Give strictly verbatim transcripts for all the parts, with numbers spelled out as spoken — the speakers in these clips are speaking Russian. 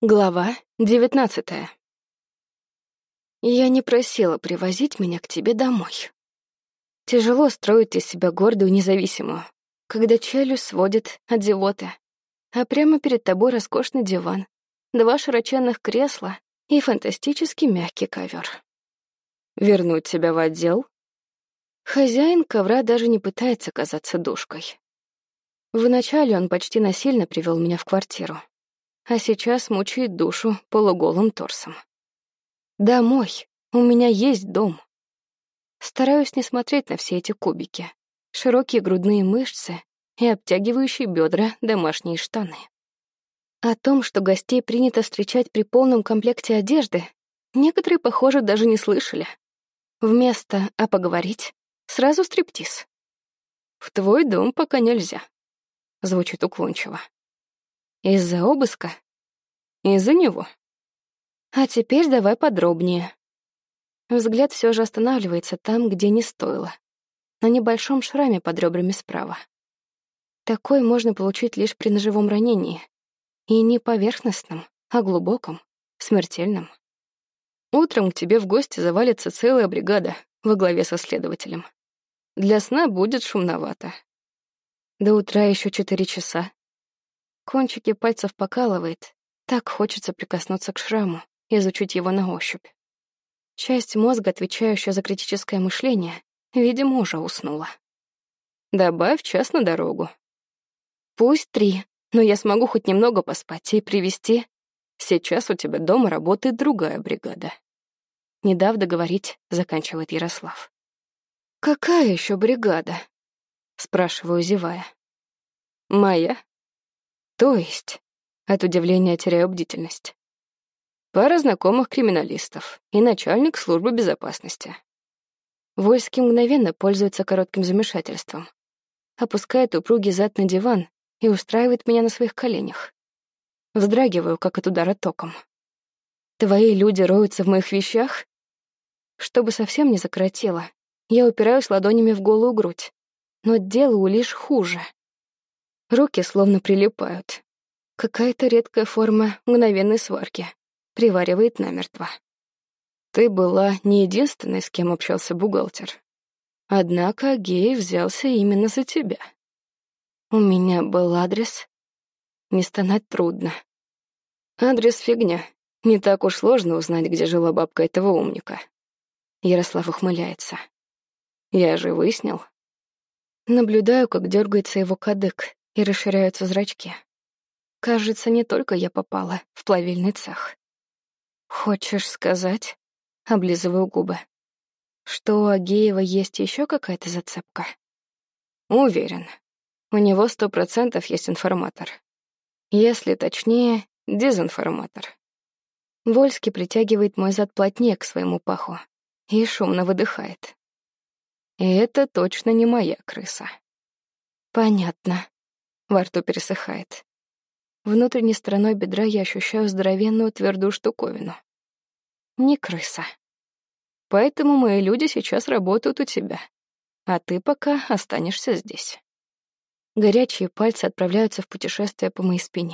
Глава девятнадцатая. Я не просила привозить меня к тебе домой. Тяжело строить из себя гордую независимую, когда челюсть сводит от зевоты, а прямо перед тобой роскошный диван, два широченных кресла и фантастически мягкий ковер. Вернуть тебя в отдел? Хозяин ковра даже не пытается казаться душкой. Вначале он почти насильно привел меня в квартиру, а сейчас мучает душу полуголым торсом. Домой. У меня есть дом. Стараюсь не смотреть на все эти кубики, широкие грудные мышцы и обтягивающие бедра домашние штаны. О том, что гостей принято встречать при полном комплекте одежды, некоторые, похоже, даже не слышали. Вместо «а поговорить» сразу стриптиз. «В твой дом пока нельзя», — звучит уклончиво. Из-за обыска? Из-за него. А теперь давай подробнее. Взгляд все же останавливается там, где не стоило. На небольшом шраме под ребрами справа. Такой можно получить лишь при ножевом ранении. И не поверхностном, а глубоком, смертельном. Утром к тебе в гости завалится целая бригада во главе со следователем. Для сна будет шумновато. До утра еще четыре часа. Кончики пальцев покалывает. Так хочется прикоснуться к шраму, изучить его на ощупь. Часть мозга, отвечающая за критическое мышление, видимо, уже уснула. Добавь час на дорогу. Пусть три, но я смогу хоть немного поспать и привести. Сейчас у тебя дома работает другая бригада. Не дав договорить, заканчивает Ярослав. «Какая еще бригада?» — спрашиваю, зевая. «Моя?» То есть, от удивления теряю бдительность. Пара знакомых криминалистов и начальник службы безопасности. Вольский мгновенно пользуется коротким замешательством, опускает упругий зад на диван и устраивает меня на своих коленях. Вздрагиваю, как от удара током. Твои люди роются в моих вещах? Чтобы совсем не закоротило, я упираюсь ладонями в голую грудь, но делаю лишь хуже. Руки словно прилипают. Какая-то редкая форма мгновенной сварки. Приваривает намертво. Ты была не единственной, с кем общался бухгалтер. Однако Агеев взялся именно за тебя. У меня был адрес. Не стонать трудно. Адрес фигня. Не так уж сложно узнать, где жила бабка этого умника. Ярослав ухмыляется. Я же выяснил. Наблюдаю, как дергается его кадык, и расширяются зрачки. Кажется, не только я попала в плавильный цех. Хочешь сказать, облизываю губы, что у Агеева есть еще какая-то зацепка? Уверен. У него сто процентов есть информатор. Если точнее, дезинформатор. Вольский притягивает мой зад плотнее к своему паху и шумно выдыхает. И это точно не моя крыса. Понятно. Во рту пересыхает. Внутренней стороной бедра я ощущаю здоровенную твердую штуковину. Не крыса. Поэтому мои люди сейчас работают у тебя, а ты пока останешься здесь. Горячие пальцы отправляются в путешествие по моей спине.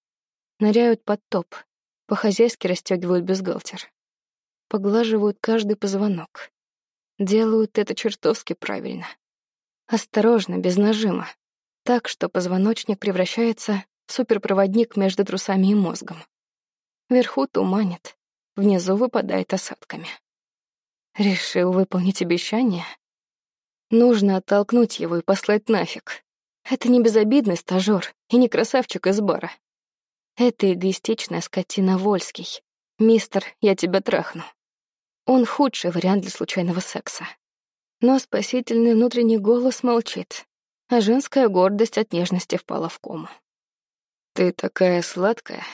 Ныряют под топ, по-хозяйски расстегивают бюстгальтер. Поглаживают каждый позвонок. Делают это чертовски правильно. Осторожно, без нажима. Так, что позвоночник превращается в суперпроводник между трусами и мозгом. Вверху туманит, внизу выпадает осадками. Решил выполнить обещание? Нужно оттолкнуть его и послать нафиг. Это не безобидный стажёр и не красавчик из бара. Это эгоистичная скотина Вольский. Мистер, я тебя трахну. Он худший вариант для случайного секса. Но спасительный внутренний голос молчит, а женская гордость от нежности впала в кому. «Ты такая сладкая».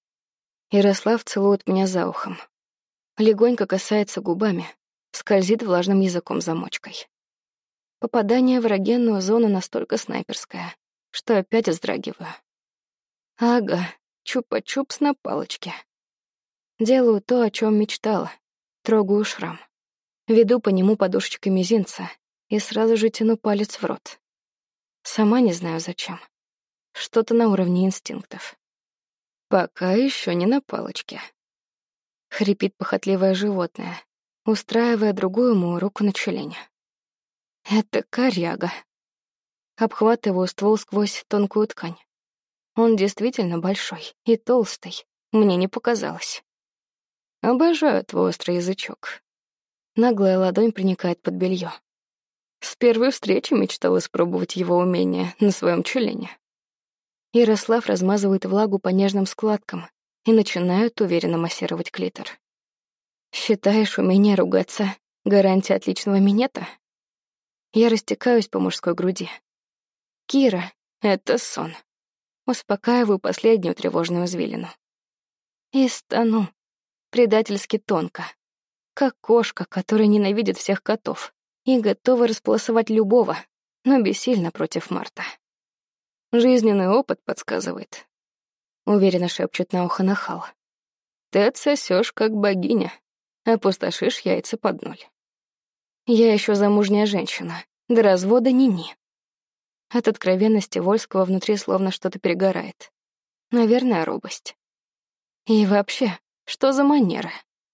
Ярослав целует меня за ухом. Легонько касается губами, скользит влажным языком замочкой. Попадание в эрогенную зону настолько снайперское, что опять вздрагиваю. Ага, чупа-чупс на палочке. Делаю то, о чем мечтала. Трогаю шрам. Веду по нему подушечкой мизинца и сразу же тяну палец в рот. Сама не знаю зачем. Что-то на уровне инстинктов. Пока еще не на палочке. Хрипит похотливое животное, устраивая другую мою руку на члене. Это коряга. Обхватываю ствол сквозь тонкую ткань. Он действительно большой и толстый, мне не показалось. Обожаю твой острый язычок. Наглая ладонь проникает под белье. С первой встречи мечтал испробовать его умение на своем члене. Ярослав размазывает влагу по нежным складкам и начинает уверенно массировать клитор. Считаешь, умение ругаться — гарантия отличного минета? Я растекаюсь по мужской груди. Кира — это сон. Успокаиваю последнюю тревожную извилину. И стану предательски тонко, как кошка, которая ненавидит всех котов и готова располосовать любого, но бессильно против Марта. Жизненный опыт подсказывает. Уверенно шепчет на ухо нахал. Ты отсосёшь, как богиня, опустошишь яйца под ноль. Я еще замужняя женщина, до развода ни-ни. От откровенности Вольского внутри словно что-то перегорает. Наверное, робость. И вообще, что за манера?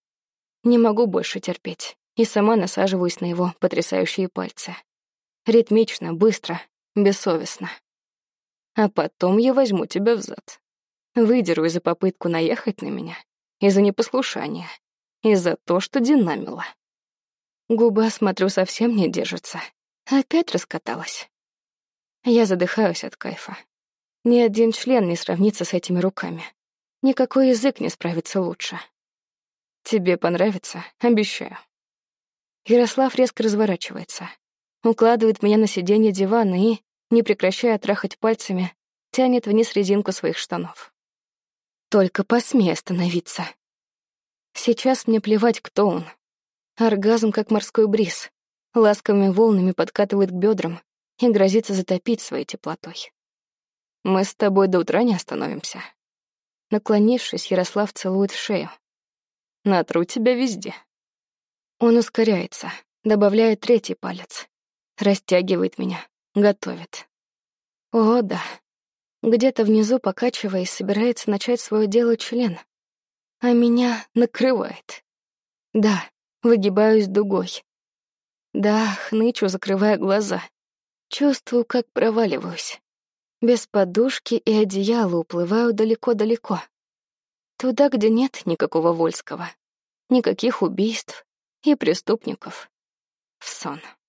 Не могу больше терпеть, и сама насаживаюсь на его потрясающие пальцы. Ритмично, быстро, бессовестно. А потом я возьму тебя взад. Выдеру из-за попытку наехать на меня, из-за непослушания, из-за то, что динамила. Губа, смотрю, совсем не держится. Опять раскаталась. Я задыхаюсь от кайфа. Ни один член не сравнится с этими руками. Никакой язык не справится лучше. Тебе понравится, обещаю. Ярослав резко разворачивается, укладывает меня на сиденье дивана и, не прекращая трахать пальцами, тянет вниз резинку своих штанов. Только посмей остановиться. Сейчас мне плевать, кто он. Оргазм, как морской бриз, ласковыми волнами подкатывает к бедрам и грозится затопить своей теплотой. Мы с тобой до утра не остановимся. Наклонившись, Ярослав целует в шею. Натру тебя везде. Он ускоряется, добавляет третий палец, растягивает меня, готовит. О, да. Где-то внизу, покачиваясь, собирается начать свое дело член, а меня накрывает. Да, выгибаюсь дугой. Да, хнычу, закрывая глаза. Чувствую, как проваливаюсь. Без подушки и одеяла уплываю далеко-далеко. Туда, где нет никакого Вольского, никаких убийств и преступников. В сон.